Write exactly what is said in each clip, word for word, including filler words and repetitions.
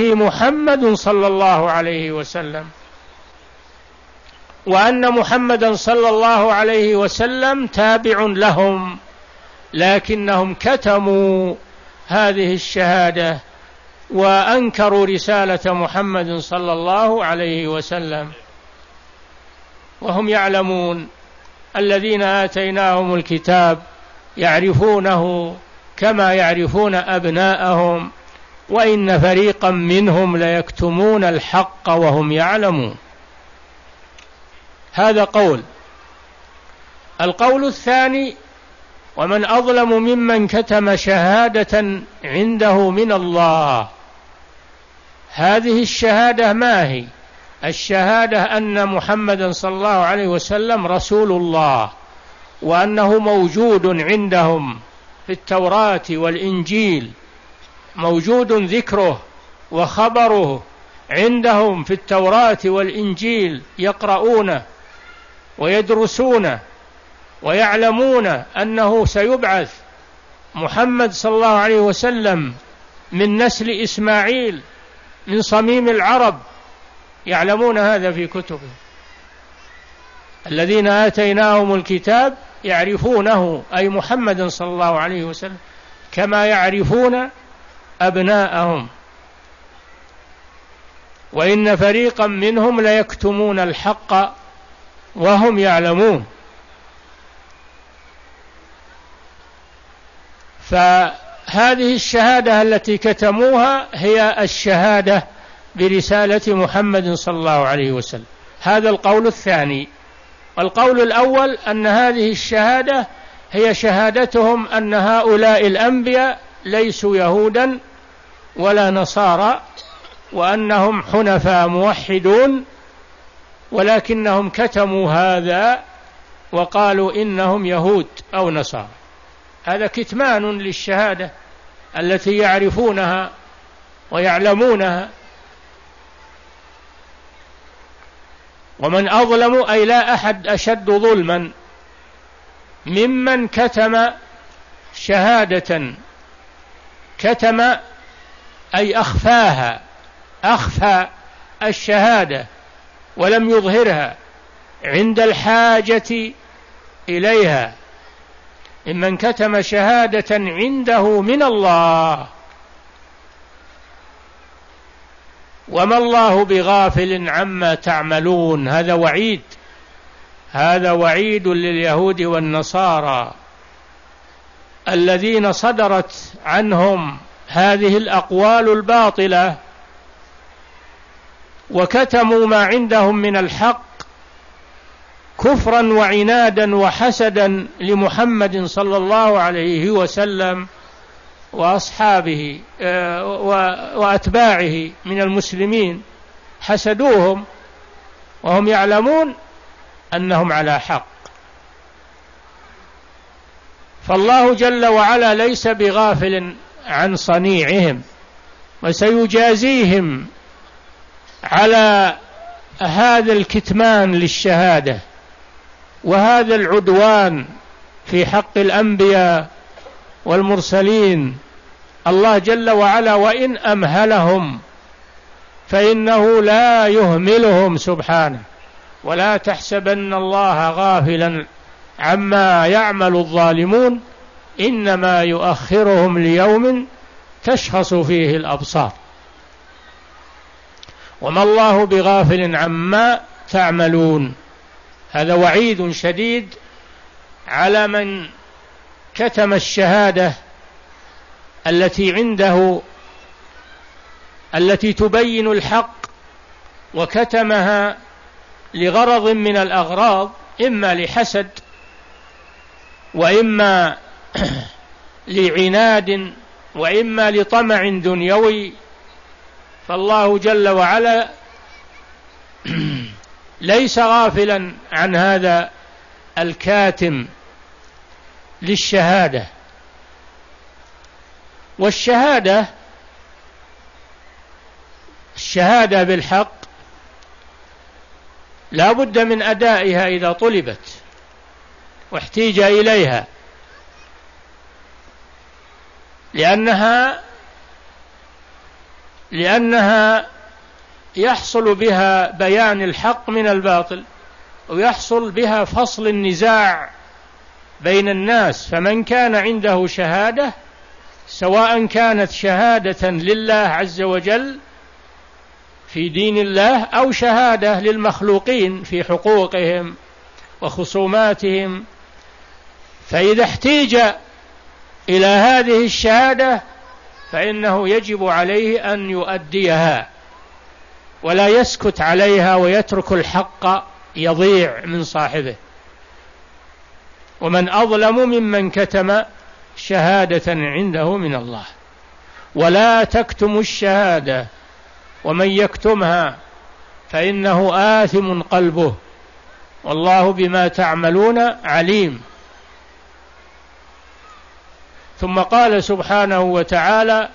به محمد صلى الله عليه وسلم، وأن محمدا صلى الله عليه وسلم تابع لهم، لكنهم كتموا هذه الشهادة وأنكروا رسالة محمد صلى الله عليه وسلم، وهم يعلمون. الذين آتيناهم الكتاب يعرفونه كما يعرفون أبناءهم، وإن فريقا منهم ليكتمون الحق وهم يعلمون. هذا قول. القول الثاني: ومن أظلم ممن كتم شهادة عنده من الله. هذه الشهادة ما هي؟ الشهادة أن محمدا صلى الله عليه وسلم رسول الله، وأنه موجود عندهم في التوراة والإنجيل، موجود ذكره وخبره عندهم في التوراة والإنجيل، يقرؤونه ويدرسونه ويعلمون أنه سيبعث محمد صلى الله عليه وسلم من نسل إسماعيل من صميم العرب، يعلمون هذا في كتبهم. الذين آتيناهم الكتاب يعرفونه، أي محمد صلى الله عليه وسلم، كما يعرفون أبناءهم، وإن فريقا منهم ليكتمون الحق وهم يعلمون. فهذه الشهادة التي كتموها هي الشهادة برسالة محمد صلى الله عليه وسلم. هذا القول الثاني. القول الأول أن هذه الشهادة هي شهادتهم أن هؤلاء الأنبياء ليسوا يهودا ولا نصارى، وأنهم حنفاء موحدون، ولكنهم كتموا هذا وقالوا إنهم يهود أو نصارى. هذا كتمان للشهادة التي يعرفونها ويعلمونها. ومن أظلم، أي لا أحد أشد ظلما ممن كتم شهادة. كتم أي أخفاها، أخفى الشهادة ولم يظهرها عند الحاجة إليها، ممن كتم شهادة عنده من الله. وما الله بغافل عما تعملون. هذا وعيد، هذا وعيد لليهود والنصارى الذين صدرت عنهم هذه الأقوال الباطلة وكتموا ما عندهم من الحق كفرا وعنادا وحسدا لمحمد صلى الله عليه وسلم وأصحابه وأتباعه من المسلمين. حسدوهم وهم يعلمون أنهم على حق. فالله جل وعلا ليس بغافل عن صنيعهم، وسيجازيهم على هذا الكتمان للشهادة وهذا العدوان في حق الأنبياء والمرسلين. الله جل وعلا وإن أمهلهم فإنه لا يهملهم سبحانه. ولا تحسبن الله غافلا عما يعمل الظالمون، إنما يؤخرهم ليوم تشخص فيه الأبصار. وما الله بغافل عما تعملون. هذا وعيد شديد على من كتم الشهادة التي عنده، التي تبين الحق، وكتمها لغرض من الأغراض، إما لحسد وإما لعناد وإما لطمع دنيوي. فالله جل وعلا ليس غافلا عن هذا الكاتم للشهادة. والشهادة، الشهادة بالحق لا بد من أدائها إذا طلبت واحتيج إليها، لأنها لأنها يحصل بها بيان الحق من الباطل، ويحصل بها فصل النزاع بين الناس. فمن كان عنده شهادة، سواء كانت شهادة لله عز وجل في دين الله أو شهادة للمخلوقين في حقوقهم وخصوماتهم، فإذا احتيج إلى هذه الشهادة فإنه يجب عليه أن يؤديها ولا يسكت عليها ويترك الحق يضيع من صاحبه. ومن أظلم ممن كتم شهادة عنده من الله. ولا تكتموا الشهادة ومن يكتمها فإنه آثم قلبه والله بما تعملون عليم. ثم قال سبحانه وتعالى: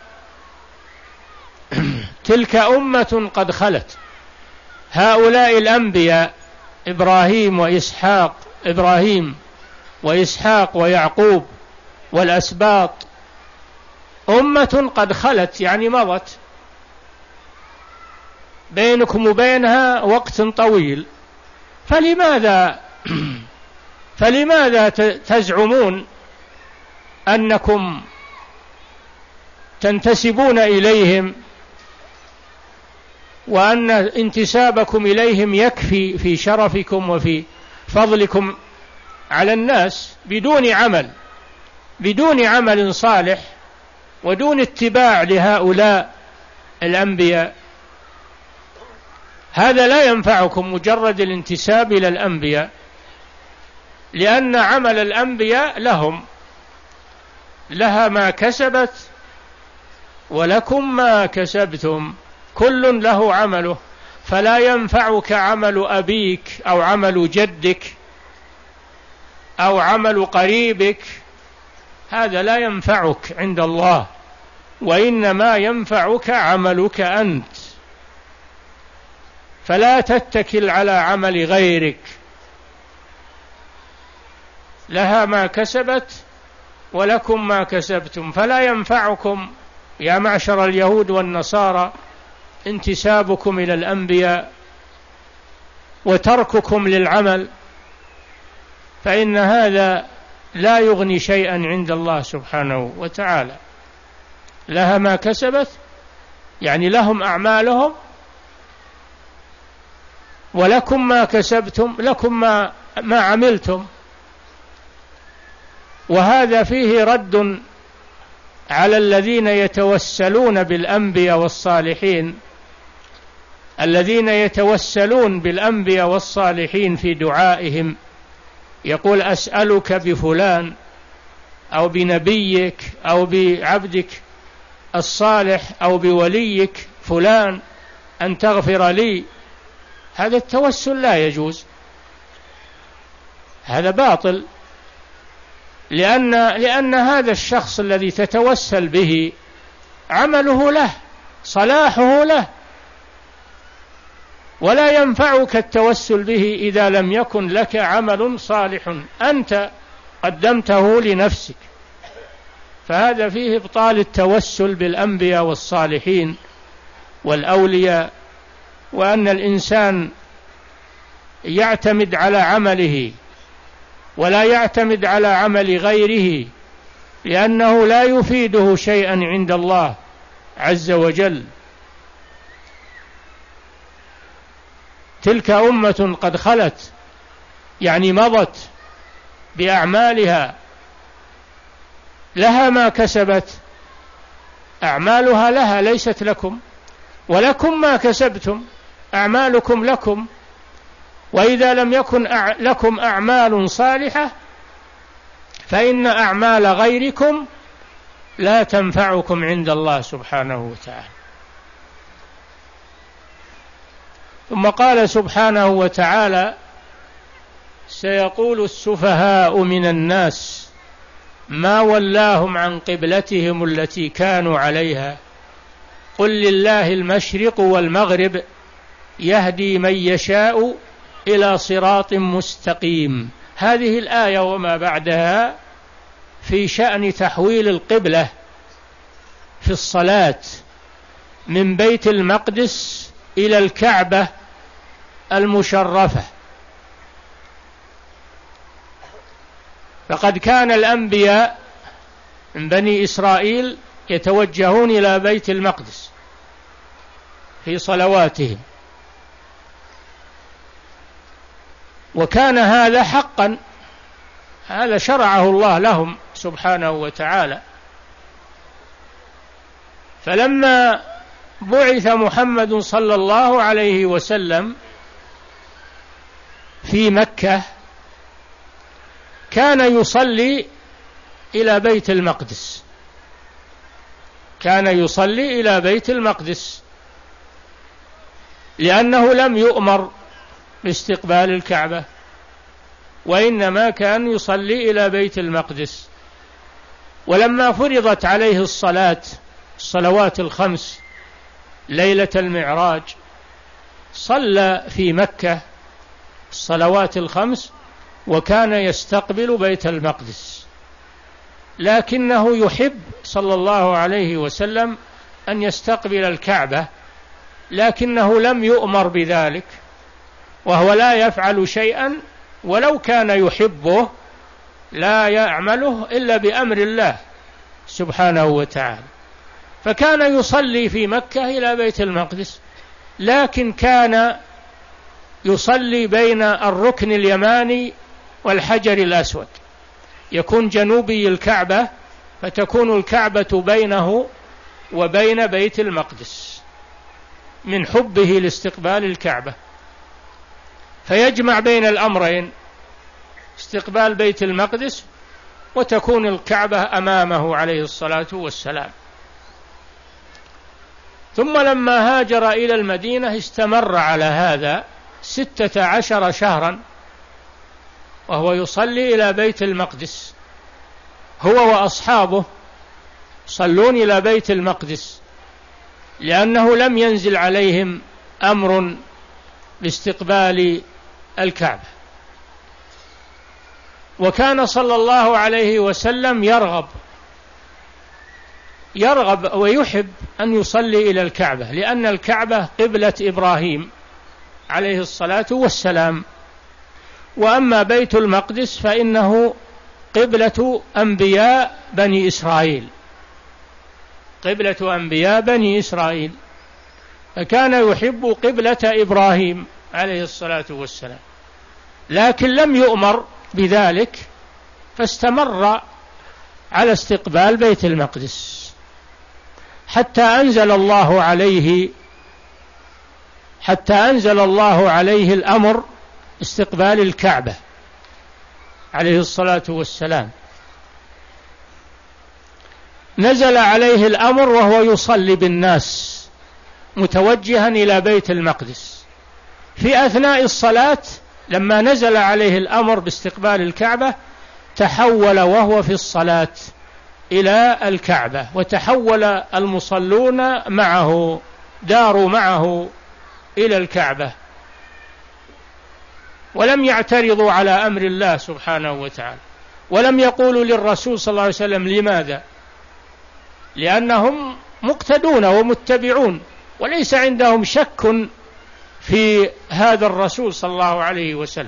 تلك أمة قد خلت. هؤلاء الأنبياء إبراهيم وإسحاق إبراهيم وإسحاق ويعقوب والأسباط أمة قد خلت، يعني مضت، بينكم وبينها وقت طويل، فلماذا فلماذا تزعمون أنكم تنتسبون إليهم وأن انتسابكم إليهم يكفي في شرفكم وفي فضلكم على الناس بدون عمل بدون عمل صالح ودون اتباع لهؤلاء الأنبياء؟ هذا لا ينفعكم مجرد الانتساب إلى الأنبياء، لأن عمل الأنبياء لهم لها ما كسبت ولكم ما كسبتم، كل له عمله، فلا ينفعك عمل أبيك أو عمل جدك أو عمل قريبك، هذا لا ينفعك عند الله، وإنما ينفعك عملك أنت. فلا تتكل على عمل غيرك، لها ما كسبت ولكم ما كسبتم، فلا ينفعكم يا معشر اليهود والنصارى انتسابكم إلى الأنبياء وترككم للعمل، فإن هذا لا يغني شيئا عند الله سبحانه وتعالى. لها ما كسبت يعني لهم أعمالهم، ولكم ما كسبتم، لكم ما, ما عملتم. وهذا فيه رد على الذين يتوسلون بالأنبياء والصالحين، الذين يتوسلون بالأنبياء والصالحين في دعائهم، يقول: أسألك بفلان أو بنبيك أو بعبدك الصالح أو بوليك فلان أن تغفر لي. هذا التوسل لا يجوز، هذا باطل، لأن, لأن هذا الشخص الذي تتوسل به عمله له، صلاحه له، ولا ينفعك التوسل به إذا لم يكن لك عمل صالح أنت قدمته لنفسك. فهذا فيه إبطال التوسل بالأنبياء والصالحين والأولياء، وأن الإنسان يعتمد على عمله ولا يعتمد على عمل غيره، لأنه لا يفيده شيئا عند الله عز وجل. تلك أمة قد خلت يعني مضت بأعمالها، لها ما كسبت، أعمالها لها ليست لكم، ولكم ما كسبتم، أعمالكم لكم. وإذا لم يكن لكم أعمال صالحة فإن أعمال غيركم لا تنفعكم عند الله سبحانه وتعالى. ثم قال سبحانه وتعالى: سيقول السفهاء من الناس ما ولاهم عن قبلتهم التي كانوا عليها قل لله المشرق والمغرب يهدي من يشاء إلى صراط مستقيم. هذه الآية وما بعدها في شأن تحويل القبلة في الصلاة، من بيت المقدس إلى الكعبة المشرفة. فقد كان الأنبياء من بني إسرائيل يتوجهون إلى بيت المقدس في صلواتهم، وكان هذا حقا، هذا شرعه الله لهم سبحانه وتعالى. فلما بعث محمد صلى الله عليه وسلم في مكة كان يصلي إلى بيت المقدس، كان يصلي إلى بيت المقدس لأنه لم يؤمر باستقبال الكعبة، وإنما كان يصلي إلى بيت المقدس. ولما فرضت عليه الصلاة الصلوات الخمس ليلة المعراج صلى في مكة الصلوات الخمس وكان يستقبل بيت المقدس، لكنه يحب صلى الله عليه وسلم أن يستقبل الكعبة، لكنه لم يؤمر بذلك، وهو لا يفعل شيئا ولو كان يحبه لا يعمله إلا بأمر الله سبحانه وتعالى. فكان يصلي في مكة إلى بيت المقدس، لكن كان يصلي بين الركن اليماني والحجر الأسود، يكون جنوبي الكعبة، فتكون الكعبة بينه وبين بيت المقدس من حبه لاستقبال الكعبة، فيجمع بين الأمرين، استقبال بيت المقدس وتكون الكعبة أمامه عليه الصلاة والسلام. ثم لما هاجر إلى المدينة استمر على هذا ستة عشر شهرا وهو يصلي إلى بيت المقدس، هو وأصحابه صلون إلى بيت المقدس، لأنه لم ينزل عليهم أمر باستقبال الكعبة. وكان صلى الله عليه وسلم يرغب يرغب ويحب أن يصلي إلى الكعبة، لأن الكعبة قبلة إبراهيم عليه الصلاة والسلام، وأما بيت المقدس فإنه قبلة أنبياء بني إسرائيل، قبلة أنبياء بني إسرائيل، فكان يحب قبلة إبراهيم عليه الصلاة والسلام، لكن لم يؤمر بذلك، فاستمر على استقبال بيت المقدس حتى أنزل الله عليه حتى أنزل الله عليه الأمر استقبال الكعبة عليه الصلاة والسلام. نزل عليه الأمر وهو يصلي بالناس متوجها إلى بيت المقدس. في أثناء الصلاة لما نزل عليه الأمر باستقبال الكعبة تحول وهو في الصلاة إلى الكعبة، وتحول المصلون معه، داروا معه إلى الكعبة، ولم يعترضوا على أمر الله سبحانه وتعالى، ولم يقولوا للرسول صلى الله عليه وسلم لماذا؟ لأنهم مقتدون ومتبعون، وليس عندهم شك في هذا الرسول صلى الله عليه وسلم،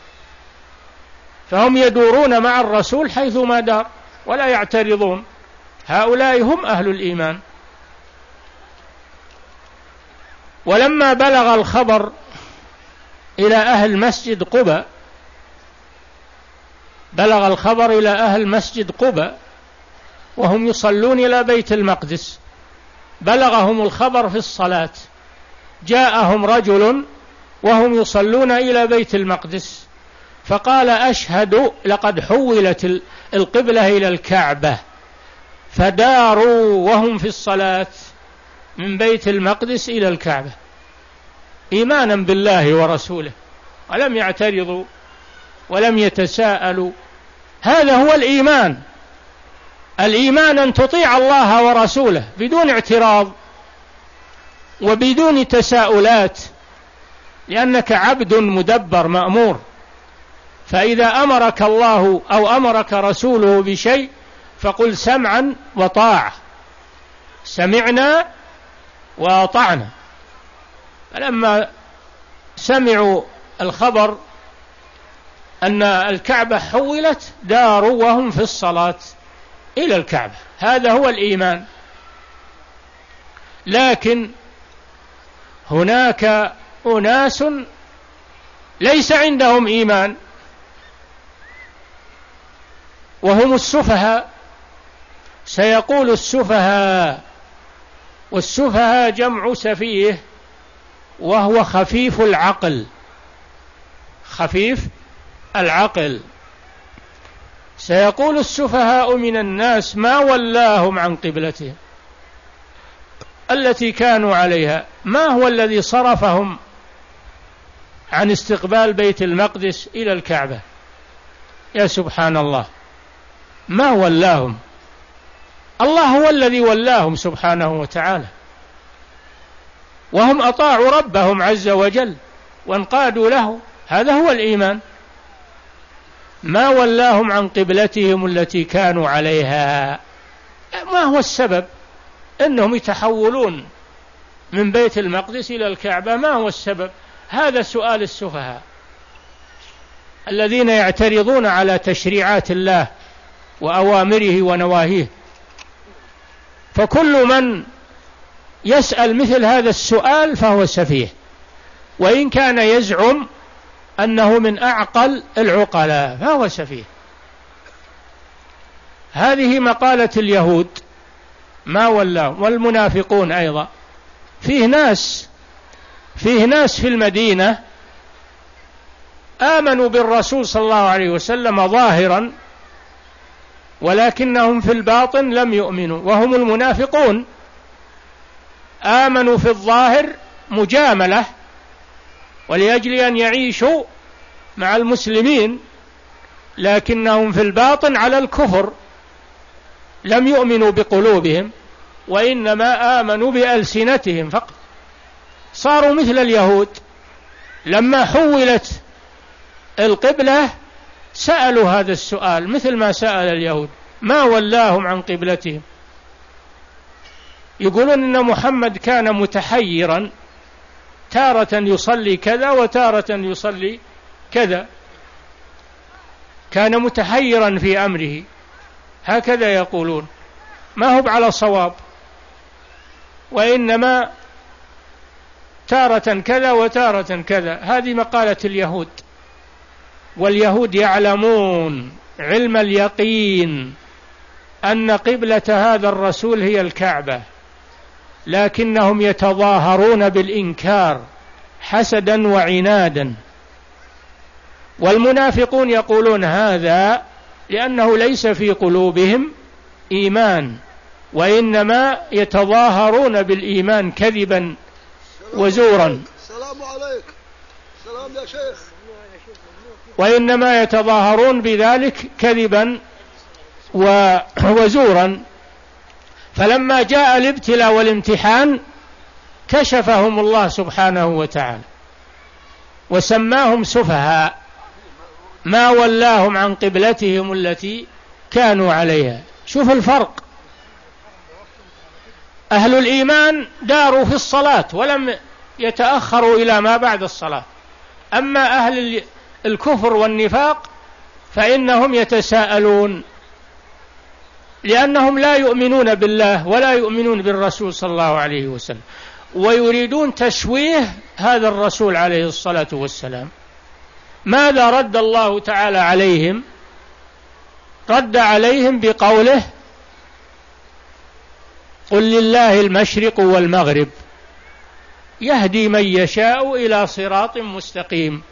فهم يدورون مع الرسول حيثما دار ولا يعترضون. هؤلاء هم أهل الإيمان. ولما بلغ الخبر إلى أهل مسجد قباء بلغ الخبر إلى أهل مسجد قباء وهم يصلون إلى بيت المقدس، بلغهم الخبر في الصلاة، جاءهم رجل وهم يصلون إلى بيت المقدس فقال: أشهد لقد حولت القبلة إلى الكعبة، فداروا وهم في الصلاة من بيت المقدس إلى الكعبة إيمانا بالله ورسوله، ولم يعترضوا ولم يتساءلوا. هذا هو الإيمان. الإيمان أن تطيع الله ورسوله بدون اعتراض وبدون تساؤلات، لأنك عبد مدبر مأمور، فإذا أمرك الله أو أمرك رسوله بشيء فقل سمعا وطاعة، سمعنا وأطعنا. فلما سمعوا الخبر أن الكعبة حولت داروا وهم في الصلاة إلى الكعبة. هذا هو الإيمان. لكن هناك أناس ليس عندهم إيمان وهم السفهاء. سيقول السفهاء، والسفهاء جمع سفيه، وهو خفيف العقل، خفيف العقل. سيقول السفهاء من الناس ما ولاهم عن قبلتهم التي كانوا عليها، ما هو الذي صرفهم عن استقبال بيت المقدس إلى الكعبة؟ يا سبحان الله، ما ولاهم؟ الله هو الذي ولاهم سبحانه وتعالى، وهم أطاعوا ربهم عز وجل وانقادوا له. هذا هو الإيمان. ما ولاهم عن قبلتهم التي كانوا عليها. ما هو السبب أنهم يتحولون من بيت المقدس إلى الكعبة؟ ما هو السبب؟ هذا سؤال السفهاء الذين يعترضون على تشريعات الله وأوامره ونواهيه. فكل من يسأل مثل هذا السؤال فهو سفيه، وإن كان يزعم أنه من أعقل العقلاء فهو سفيه. هذه مقالة اليهود ما ولاهم، والمنافقون أيضا. فيه ناس فيه ناس في المدينة آمنوا بالرسول صلى الله عليه وسلم ظاهرا، ولكنهم في الباطن لم يؤمنوا، وهم المنافقون. آمنوا في الظاهر مجاملة ولأجل أن يعيشوا مع المسلمين، لكنهم في الباطن على الكفر، لم يؤمنوا بقلوبهم وإنما آمنوا بألسنتهم فقط. صاروا مثل اليهود، لما حولت القبلة سألوا هذا السؤال مثل ما سأل اليهود: ما ولاهم عن قبلتهم؟ يقولون إن محمد كان متحيرا، تارة يصلي كذا وتارة يصلي كذا، كان متحيرا في أمره، هكذا يقولون. ما هو على صواب، وإنما تارة كذا وتارة كذا. هذه مقالة اليهود، واليهود يعلمون علم اليقين أن قبلة هذا الرسول هي الكعبة، لكنهم يتظاهرون بالإنكار حسدا وعنادا. والمنافقون يقولون هذا لأنه ليس في قلوبهم إيمان، وإنما يتظاهرون بالإيمان كذبا وزورا. السلام عليك. السلام يا شيخ. وإنما يتظاهرون بذلك كذبا وزورا. فلما جاء الابتلاء والامتحان كشفهم الله سبحانه وتعالى وسماهم سفهاء، ما ولاهم عن قبلتهم التي كانوا عليها. شوف الفرق. أهل الإيمان داروا في الصلاة ولم يتأخروا إلى ما بعد الصلاة. أما أهل الكفر والنفاق فإنهم يتساءلون، لأنهم لا يؤمنون بالله ولا يؤمنون بالرسول صلى الله عليه وسلم، ويريدون تشويه هذا الرسول عليه الصلاة والسلام. ماذا رد الله تعالى عليهم؟ رد عليهم بقوله: قل لله المشرق والمغرب يهدي من يشاء إلى صراط مستقيم.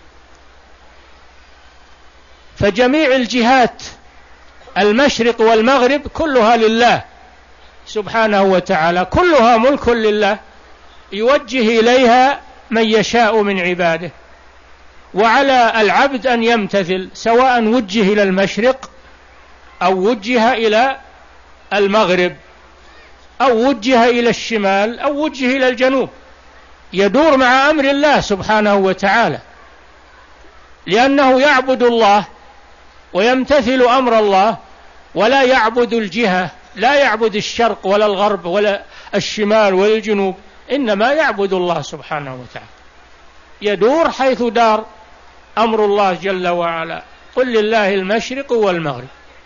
فجميع الجهات المشرق والمغرب كلها لله سبحانه وتعالى، كلها ملك لله، يوجه إليها من يشاء من عباده، وعلى العبد أن يمتثل، سواء وجه إلى المشرق أو وجه إلى المغرب أو وجه إلى الشمال أو وجه إلى الجنوب، يدور مع أمر الله سبحانه وتعالى، لأنه يعبد الله ويمتثل أمر الله، ولا يعبد الجهة، لا يعبد الشرق ولا الغرب ولا الشمال ولا الجنوب، إنما يعبد الله سبحانه وتعالى، يدور حيث دار أمر الله جل وعلا. قل لله المشرق والمغرب.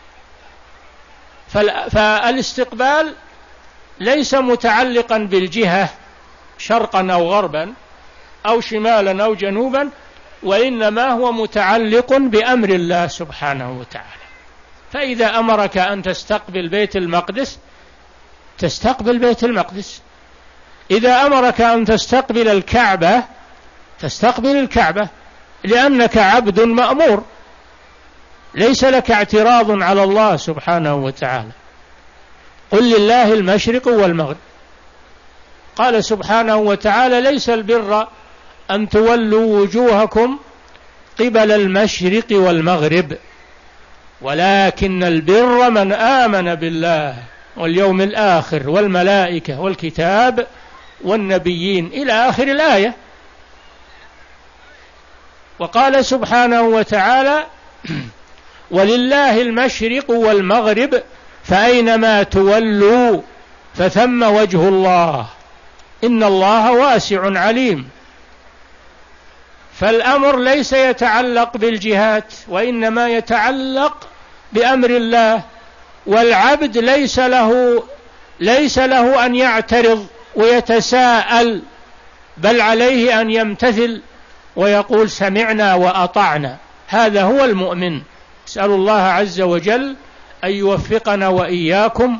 فالاستقبال ليس متعلقا بالجهة شرقا أو غربا أو شمالا أو جنوبا، وإنما هو متعلق بأمر الله سبحانه وتعالى. فإذا أمرك أن تستقبل بيت المقدس تستقبل بيت المقدس، إذا أمرك أن تستقبل الكعبة تستقبل الكعبة، لأنك عبد مأمور، ليس لك اعتراض على الله سبحانه وتعالى. قل لله المشرق والمغرب. قال سبحانه وتعالى: ليس البر أن تولوا وجوهكم قبل المشرق والمغرب، ولكن البر من آمن بالله واليوم الآخر والملائكة والكتاب والنبيين إلى آخر الآية. وقال سبحانه وتعالى: ولله المشرق والمغرب فأينما تولوا فثم وجه الله إن الله واسع عليم. فالأمر ليس يتعلق بالجهات، وإنما يتعلق بأمر الله، والعبد ليس له ليس له أن يعترض ويتساءل، بل عليه أن يمتثل ويقول: سمعنا وأطعنا. هذا هو المؤمن. أسأل الله عز وجل أن يوفقنا وإياكم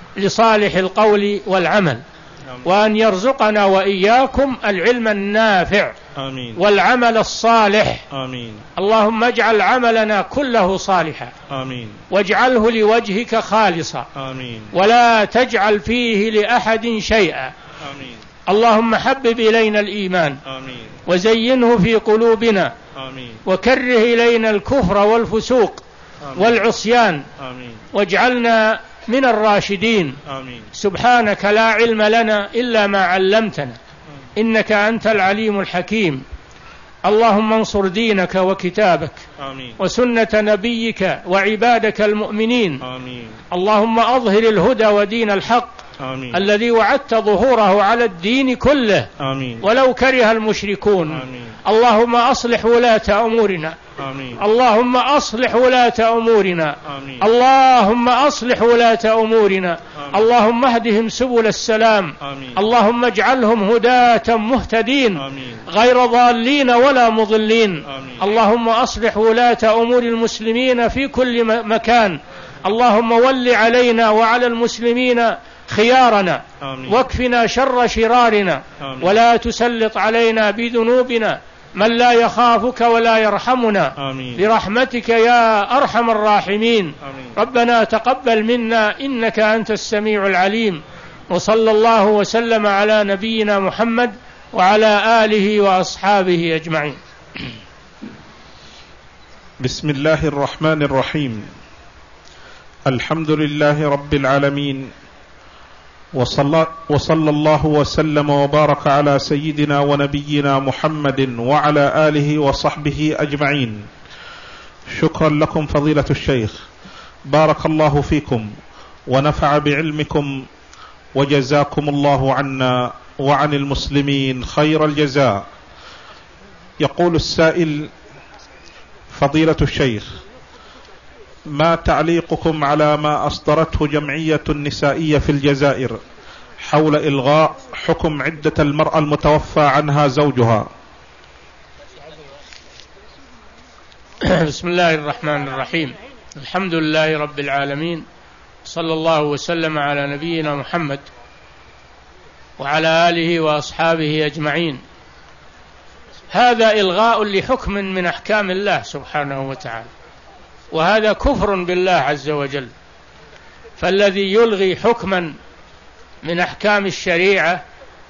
لصالح القول والعمل، وأن يرزقنا وإياكم العلم النافع آمين. والعمل الصالح. آمين. اللهم اجعل عملنا كله صالحا، آمين. واجعله لوجهك خالصا، آمين. ولا تجعل فيه لأحد شيئا. آمين. اللهم حبب إلينا الإيمان، آمين. وزينه في قلوبنا، آمين. وكره إلينا الكفر والفسوق آمين. والعصيان، آمين. واجعلنا من الراشدين. آمين. سبحانك لا علم لنا إلا ما علمتنا، إنك أنت العليم الحكيم. اللهم انصر دينك وكتابك آمين. وسنة نبيك وعبادك المؤمنين. آمين. اللهم أظهر الهدى ودين الحق آمين. الذي وعدت ظهوره على الدين كله، آمين. ولو كره المشركون. آمين. اللهم أصلح ولاة أمورنا. آمين. اللهم أصلح ولاة أمورنا. آمين. اللهم أصلح ولاة أمورنا. آمين. اللهم اهدهم سبل السلام. آمين. اللهم اجعلهم هداة مهتدين، آمين. غير ضالين ولا مضلين. آمين. اللهم أصلح ولاة أمور المسلمين في كل مكان. اللهم ول علينا وعلى المسلمين خيارنا، آمين. واكفنا شر شرارنا، آمين. ولا تسلط علينا بذنوبنا من لا يخافك ولا يرحمنا. آمين. برحمتك يا أرحم الراحمين. آمين. ربنا تقبل منا إنك أنت السميع العليم. وصلى الله وسلم على نبينا محمد وعلى آله وأصحابه أجمعين. بسم الله الرحمن الرحيم. الحمد لله رب العالمين، وصلى, وصلى الله وسلم وبارك على سيدنا ونبينا محمد وعلى آله وصحبه أجمعين. شكرا لكم فضيلة الشيخ، بارك الله فيكم ونفع بعلمكم، وجزاكم الله عنا وعن المسلمين خير الجزاء. يقول السائل: فضيلة الشيخ، ما تعليقكم على ما أصدرته جمعية نسائية في الجزائر حول إلغاء حكم عدة المرأة المتوفى عنها زوجها؟ بسم الله الرحمن الرحيم. الحمد لله رب العالمين، صلى الله وسلم على نبينا محمد وعلى آله وأصحابه أجمعين. هذا إلغاء لحكم من أحكام الله سبحانه وتعالى، وهذا كفر بالله عز وجل. فالذي يلغي حكما من أحكام الشريعة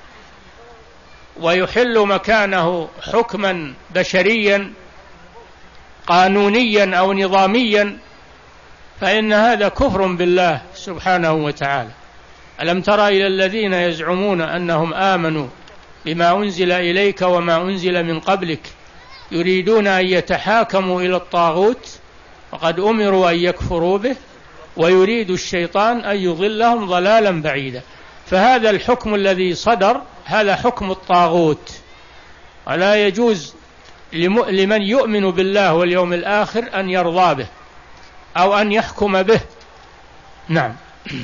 ويحل مكانه حكما بشريا قانونيا أو نظاميا، فإن هذا كفر بالله سبحانه وتعالى. ألم تر إلى الذين يزعمون أنهم آمنوا بما أنزل إليك وما أنزل من قبلك يريدون أن يتحاكموا إلى الطاغوت وقد أمروا أن يكفروا به ويريد الشيطان أن يضلهم ضلالا بعيدا. فهذا الحكم الذي صدر هذا حكم الطاغوت، ولا يجوز لمن يؤمن بالله واليوم الآخر أن يرضى به أو أن يحكم به. نعم.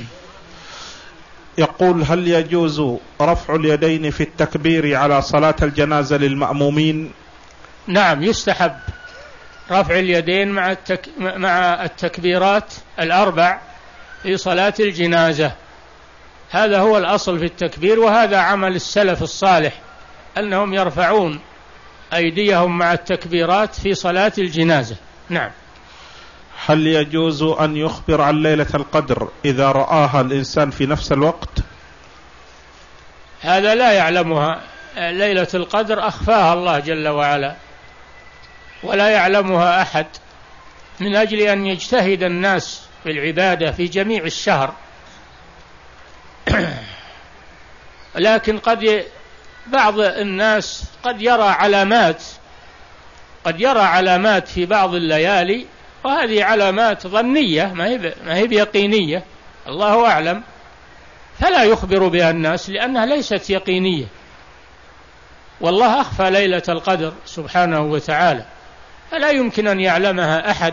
يقول: هل يجوز رفع اليدين في التكبير على صلاة الجنازة للمأمومين؟ نعم، يستحب رفع اليدين مع التك... مع التكبيرات الأربع في صلاة الجنازة، هذا هو الأصل في التكبير، وهذا عمل السلف الصالح أنهم يرفعون أيديهم مع التكبيرات في صلاة الجنازة. نعم. هل يجوز أن يخبر عن ليلة القدر إذا رآها الإنسان في نفس الوقت؟ هذا لا يعلمها، ليلة القدر أخفاها الله جل وعلا ولا يعلمها أحد، من أجل أن يجتهد الناس في العبادة في جميع الشهر. لكن قد بعض الناس قد يرى علامات قد يرى علامات في بعض الليالي، وهذه علامات ظنية ما هي ما هي بيقينية، الله أعلم، فلا يخبر بها الناس لأنها ليست يقينية، والله أخفى ليلة القدر سبحانه وتعالى، فلا يمكن أن يعلمها أحد،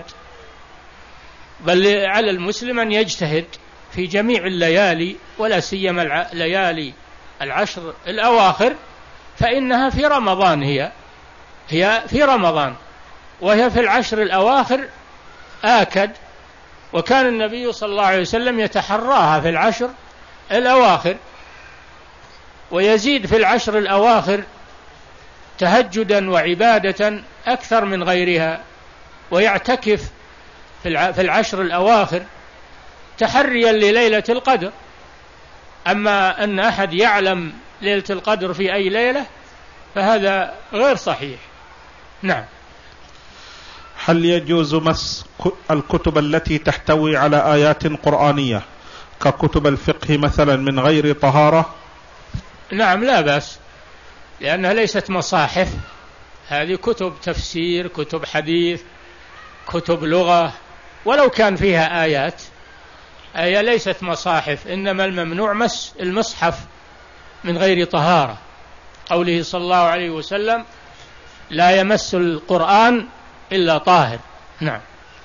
بل على المسلم أن يجتهد في جميع الليالي، ولا سيما ليالي العشر الأواخر، فإنها في رمضان، هي هي في رمضان، وهي في العشر الأواخر آكد، وكان النبي صلى الله عليه وسلم يتحراها في العشر الأواخر، ويزيد في العشر الأواخر تهجدا وعبادة أكثر من غيرها، ويعتكف في العشر الأواخر تحريا لليلة القدر. أما أن أحد يعلم ليلة القدر في أي ليلة فهذا غير صحيح. نعم. هل يجوز مس الكتب التي تحتوي على آيات قرآنية ككتب الفقه مثلا من غير طهارة؟ نعم، لا بأس، لأنها ليست مصاحف، هذه كتب تفسير، كتب حديث، كتب لغة، ولو كان فيها آيات، هي ليست مصاحف، إنما الممنوع مس المصحف من غير طهارة، قوله صلى الله عليه وسلم: لا يمس القرآن إلا طاهر. نعم.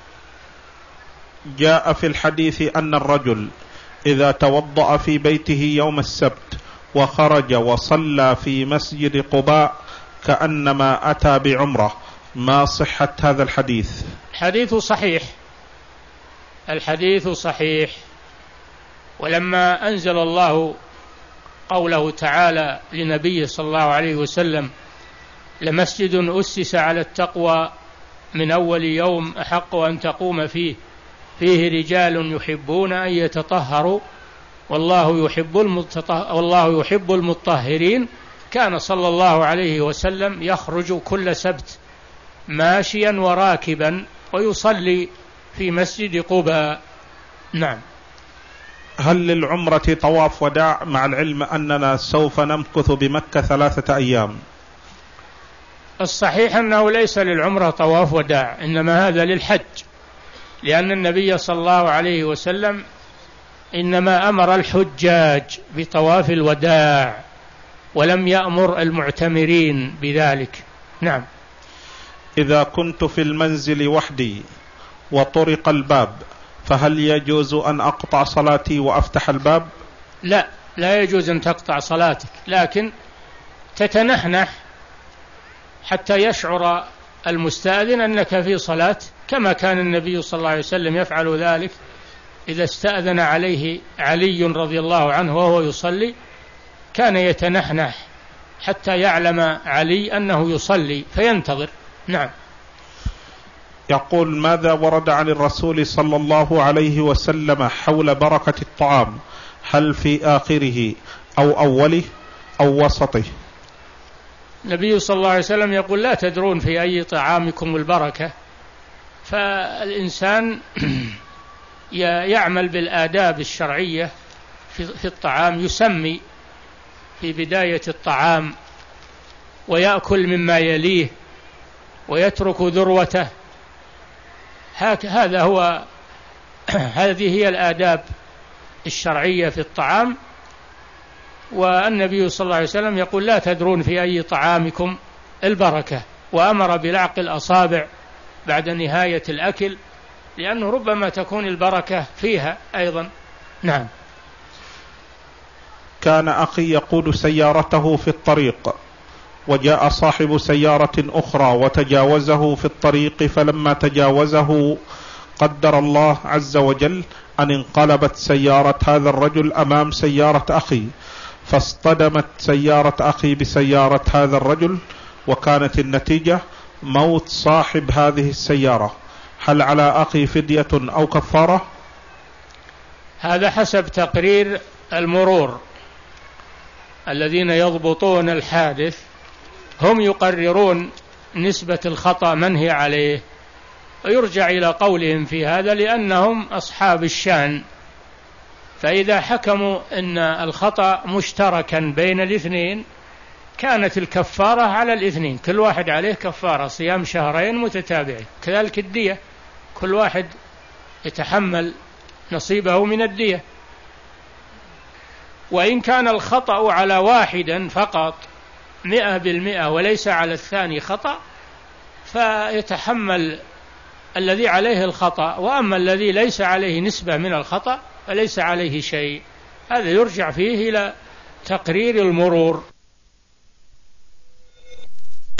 جاء في الحديث أن الرجل إذا توضأ في بيته يوم السبت وخرج وصلى في مسجد قباء كأنما أتى بعمرة، ما صحة هذا الحديث؟ الحديث صحيح، الحديث صحيح. ولما أنزل الله قوله تعالى لنبيه صلى الله عليه وسلم: لمسجد أسس على التقوى من أول يوم أحق أن تقوم فيه فيه رجال يحبون أن يتطهروا والله يحب المتطهر والله يحب المطهرين، كان صلى الله عليه وسلم يخرج كل سبت ماشيا وراكبا ويصلي في مسجد قباء. نعم. هل للعمرة طواف وداع مع العلم أننا سوف نمكث بمكة ثلاثة أيام؟ الصحيح أنه ليس للعمرة طواف وداع، إنما هذا للحج، لأن النبي صلى الله عليه وسلم إنما أمر الحجاج بطواف الوداع ولم يأمر المعتمرين بذلك. نعم. إذا كنت في المنزل وحدي وطرق الباب فهل يجوز أن أقطع صلاتي وأفتح الباب؟ لا، لا يجوز أن تقطع صلاتك، لكن تتنحنح حتى يشعر المستأذن أنك في صلاة، كما كان النبي صلى الله عليه وسلم يفعل ذلك إذا استأذن عليه علي رضي الله عنه وهو يصلي، كان يتنحنح حتى يعلم علي أنه يصلي فينتظر. نعم. يقول: ماذا ورد عن الرسول صلى الله عليه وسلم حول بركة الطعام؟ هل في آخره أو أوله أو وسطه؟ النبي صلى الله عليه وسلم يقول: لا تدرون في أي طعامكم البركة، فالإنسان يعمل بالآداب الشرعية في الطعام، يسمي في بداية الطعام ويأكل مما يليه ويترك ذروته، هذا هو هذه هي الآداب الشرعية في الطعام، والنبي صلى الله عليه وسلم يقول لا تدرون في أي طعامكم البركة، وأمر بلعق الأصابع بعد نهاية الأكل، لأنه ربما تكون البركة فيها أيضا. نعم. كان أخي يقود سيارته في الطريق، وجاء صاحب سيارة أخرى وتجاوزه في الطريق، فلما تجاوزه قدر الله عز وجل أن انقلبت سيارة هذا الرجل أمام سيارة أخي، فاصطدمت سيارة أخي بسيارة هذا الرجل، وكانت النتيجة موت صاحب هذه السيارة. هل على أخي فدية أو كفارة؟ هذا حسب تقرير المرور، الذين يضبطون الحادث هم يقررون نسبة الخطأ منهي عليه، ويرجع إلى قولهم في هذا لأنهم أصحاب الشان. فإذا حكموا أن الخطأ مشتركا بين الاثنين كانت الكفارة على الاثنين، كل واحد عليه كفارة صيام شهرين متتابعين. كذلك الدية، كل واحد يتحمل نصيبه من الدية. وإن كان الخطأ على واحد فقط مئة بالمئة وليس على الثاني خطأ، فيتحمل الذي عليه الخطأ، وأما الذي ليس عليه نسبة من الخطأ فليس عليه شيء. هذا يرجع فيه إلى تقرير المرور.